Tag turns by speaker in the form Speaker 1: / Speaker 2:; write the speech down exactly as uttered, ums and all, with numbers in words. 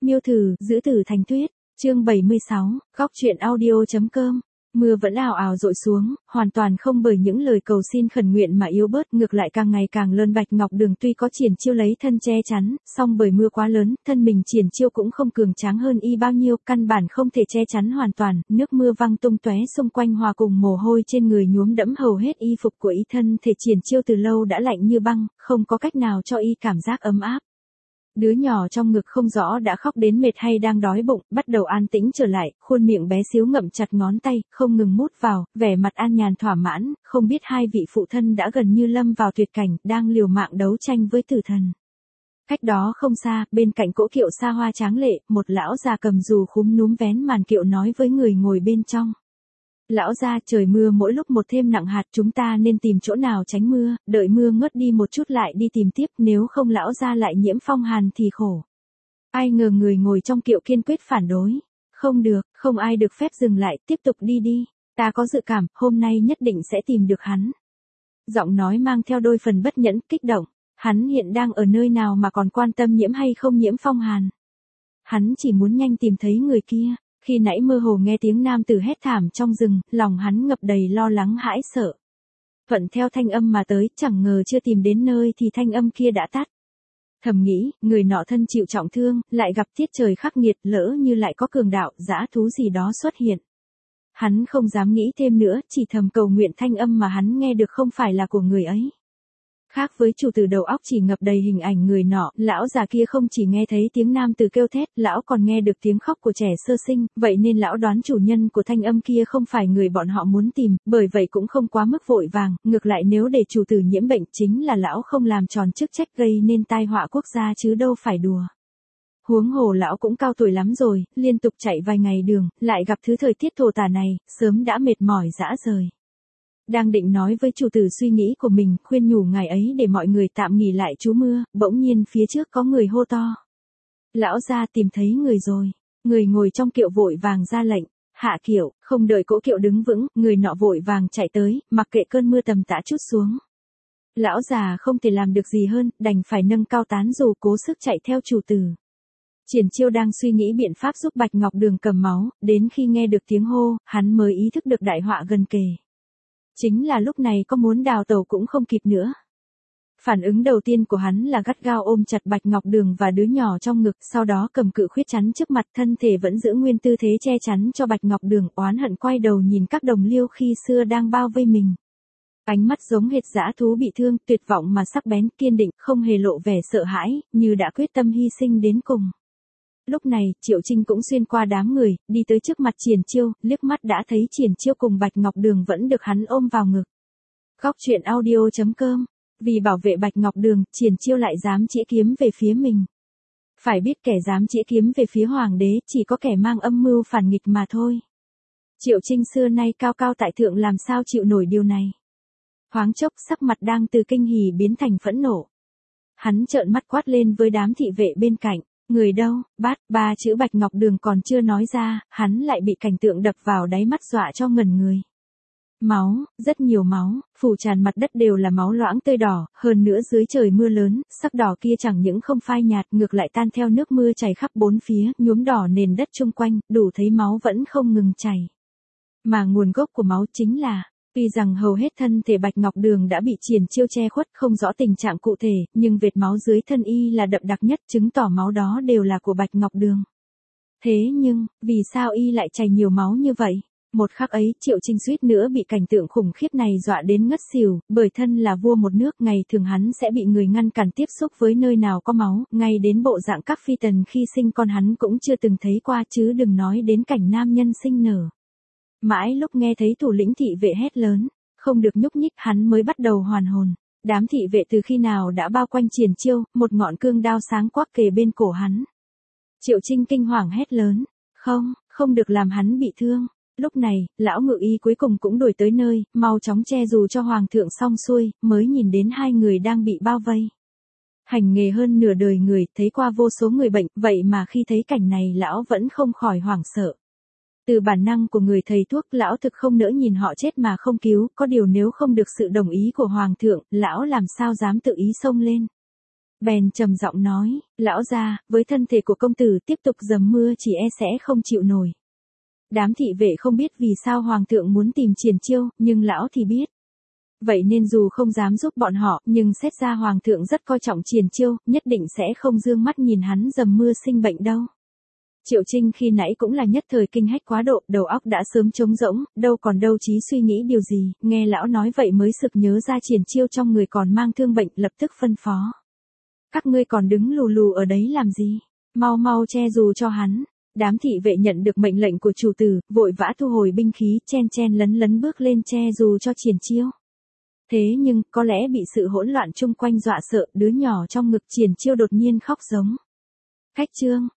Speaker 1: Miêu thử, giữ tử thành tuyết, chương bảy mươi sáu, góc truyện audio.com. Mưa vẫn ào ào dội xuống, hoàn toàn không bởi những lời cầu xin khẩn nguyện mà yếu bớt, ngược lại càng ngày càng lớn. Bạch Ngọc Đường tuy có Triển Chiêu lấy thân che chắn, song bởi mưa quá lớn, thân mình Triển Chiêu cũng không cường tráng hơn y bao nhiêu, căn bản không thể che chắn hoàn toàn, nước mưa văng tung tóe xung quanh hòa cùng mồ hôi trên người nhuốm đẫm hầu hết y phục của y. Thân thể Triển Chiêu từ lâu đã lạnh như băng, không có cách nào cho y cảm giác ấm áp. Đứa nhỏ trong ngực không rõ đã khóc đến mệt hay đang đói bụng, bắt đầu an tĩnh trở lại, khuôn miệng bé xíu ngậm chặt ngón tay, không ngừng mút vào, vẻ mặt an nhàn thỏa mãn, không biết hai vị phụ thân đã gần như lâm vào tuyệt cảnh, đang liều mạng đấu tranh với tử thần. Cách đó không xa, bên cạnh cỗ kiệu xa hoa tráng lệ, một lão già cầm dù khúm núm vén màn kiệu nói với người ngồi bên trong. Lão gia, trời mưa mỗi lúc một thêm nặng hạt, chúng ta nên tìm chỗ nào tránh mưa, đợi mưa ngớt đi một chút lại đi tìm tiếp, nếu không lão gia lại nhiễm phong hàn thì khổ. Ai ngờ người ngồi trong kiệu kiên quyết phản đối. Không được, không ai được phép dừng lại, tiếp tục đi đi. Ta có dự cảm, hôm nay nhất định sẽ tìm được hắn. Giọng nói mang theo đôi phần bất nhẫn, kích động. Hắn hiện đang ở nơi nào mà còn quan tâm nhiễm hay không nhiễm phong hàn. Hắn chỉ muốn nhanh tìm thấy người kia. Khi nãy mơ hồ nghe tiếng nam tử hét thảm trong rừng, lòng hắn ngập đầy lo lắng hãi sợ. Thuận theo thanh âm mà tới, chẳng ngờ chưa tìm đến nơi thì thanh âm kia đã tắt. Thầm nghĩ, người nọ thân chịu trọng thương, lại gặp tiết trời khắc nghiệt, lỡ như lại có cường đạo, dã thú gì đó xuất hiện. Hắn không dám nghĩ thêm nữa, chỉ thầm cầu nguyện thanh âm mà hắn nghe được không phải là của người ấy. Khác với chủ tử đầu óc chỉ ngập đầy hình ảnh người nọ, lão già kia không chỉ nghe thấy tiếng nam tử kêu thét, lão còn nghe được tiếng khóc của trẻ sơ sinh, vậy nên lão đoán chủ nhân của thanh âm kia không phải người bọn họ muốn tìm, bởi vậy cũng không quá mức vội vàng, ngược lại nếu để chủ tử nhiễm bệnh chính là lão không làm tròn chức trách gây nên tai họa quốc gia chứ đâu phải đùa. Huống hồ lão cũng cao tuổi lắm rồi, liên tục chạy vài ngày đường, lại gặp thứ thời tiết thổ tả này, sớm đã mệt mỏi rã rời. Đang định nói với chủ tử suy nghĩ của mình, khuyên nhủ ngài ấy để mọi người tạm nghỉ lại trú mưa, bỗng nhiên phía trước có người hô to. Lão gia, tìm thấy người rồi. Người ngồi trong kiệu vội vàng ra lệnh, hạ kiệu, không đợi cỗ kiệu đứng vững, người nọ vội vàng chạy tới, mặc kệ cơn mưa tầm tã trút xuống. Lão già không thể làm được gì hơn, đành phải nâng cao tán dù cố sức chạy theo chủ tử. Triển Chiêu đang suy nghĩ biện pháp giúp Bạch Ngọc Đường cầm máu, đến khi nghe được tiếng hô, hắn mới ý thức được đại họa gần kề. Chính là lúc này có muốn đào tẩu cũng không kịp nữa. Phản ứng đầu tiên của hắn là gắt gao ôm chặt Bạch Ngọc Đường và đứa nhỏ trong ngực, sau đó cầm cự khuyết chắn trước mặt, thân thể vẫn giữ nguyên tư thế che chắn cho Bạch Ngọc Đường, oán hận quay đầu nhìn các đồng liêu khi xưa đang bao vây mình. Ánh mắt giống hệt dã thú bị thương, tuyệt vọng mà sắc bén, kiên định, không hề lộ vẻ sợ hãi, như đã quyết tâm hy sinh đến cùng. Lúc này, Triệu Trinh cũng xuyên qua đám người, đi tới trước mặt Triển Chiêu, liếc mắt đã thấy Triển Chiêu cùng Bạch Ngọc Đường vẫn được hắn ôm vào ngực. Góc truyện audio.com. Vì bảo vệ Bạch Ngọc Đường, Triển Chiêu lại dám chĩa kiếm về phía mình. Phải biết kẻ dám chĩa kiếm về phía hoàng đế chỉ có kẻ mang âm mưu phản nghịch mà thôi. Triệu Trinh xưa nay cao cao tại thượng làm sao chịu nổi điều này. Thoáng chốc sắc mặt đang từ kinh hỉ biến thành phẫn nộ. Hắn trợn mắt quát lên với đám thị vệ bên cạnh. Người đâu, bát, ba chữ Bạch Ngọc Đường còn chưa nói ra, hắn lại bị cảnh tượng đập vào đáy mắt dọa cho ngẩn người. Máu, rất nhiều máu, phủ tràn mặt đất đều là máu loãng tươi đỏ, hơn nữa dưới trời mưa lớn, sắc đỏ kia chẳng những không phai nhạt, ngược lại tan theo nước mưa chảy khắp bốn phía, nhuốm đỏ nền đất chung quanh, đủ thấy máu vẫn không ngừng chảy. Mà nguồn gốc của máu chính là... Tuy rằng hầu hết thân thể Bạch Ngọc Đường đã bị Triển Chiêu che khuất, không rõ tình trạng cụ thể, nhưng vệt máu dưới thân y là đậm đặc nhất, chứng tỏ máu đó đều là của Bạch Ngọc Đường. Thế nhưng, vì sao y lại chảy nhiều máu như vậy? Một khắc ấy, Triệu Trinh suýt nữa bị cảnh tượng khủng khiếp này dọa đến ngất xỉu, bởi thân là vua một nước, ngày thường hắn sẽ bị người ngăn cản tiếp xúc với nơi nào có máu, ngay đến bộ dạng các phi tần khi sinh con hắn cũng chưa từng thấy qua, chứ đừng nói đến cảnh nam nhân sinh nở. Mãi lúc nghe thấy thủ lĩnh thị vệ hét lớn, không được nhúc nhích, hắn mới bắt đầu hoàn hồn. Đám thị vệ từ khi nào đã bao quanh Triển Chiêu, một ngọn cương đao sáng quắc kề bên cổ hắn. Triệu Trinh kinh hoàng hét lớn, không, không được làm hắn bị thương. Lúc này, lão ngự y cuối cùng cũng đuổi tới nơi, mau chóng che dù cho hoàng thượng xong xuôi, mới nhìn đến hai người đang bị bao vây. Hành nghề hơn nửa đời người, thấy qua vô số người bệnh, vậy mà khi thấy cảnh này lão vẫn không khỏi hoảng sợ. Từ bản năng của người thầy thuốc, lão thực không nỡ nhìn họ chết mà không cứu, có điều nếu không được sự đồng ý của hoàng thượng, lão làm sao dám tự ý xông lên. Bèn trầm giọng nói, lão gia, với thân thể của công tử tiếp tục dầm mưa chỉ e sẽ không chịu nổi. Đám thị vệ không biết vì sao hoàng thượng muốn tìm Triển Chiêu, nhưng lão thì biết. Vậy nên dù không dám giúp bọn họ, nhưng xét ra hoàng thượng rất coi trọng Triển Chiêu, nhất định sẽ không dương mắt nhìn hắn dầm mưa sinh bệnh đâu. Triệu Trinh khi nãy cũng là nhất thời kinh hách quá độ, đầu óc đã sớm trống rỗng, đâu còn đâu trí suy nghĩ điều gì, nghe lão nói vậy mới sực nhớ ra Triển Chiêu trong người còn mang thương bệnh, lập tức phân phó. Các ngươi còn đứng lù lù ở đấy làm gì? Mau mau che dù cho hắn. Đám thị vệ nhận được mệnh lệnh của chủ tử, vội vã thu hồi binh khí, chen chen lấn lấn bước lên che dù cho Triển Chiêu. Thế nhưng, có lẽ bị sự hỗn loạn chung quanh dọa sợ, đứa nhỏ trong ngực Triển Chiêu đột nhiên khóc giống. Khách trương,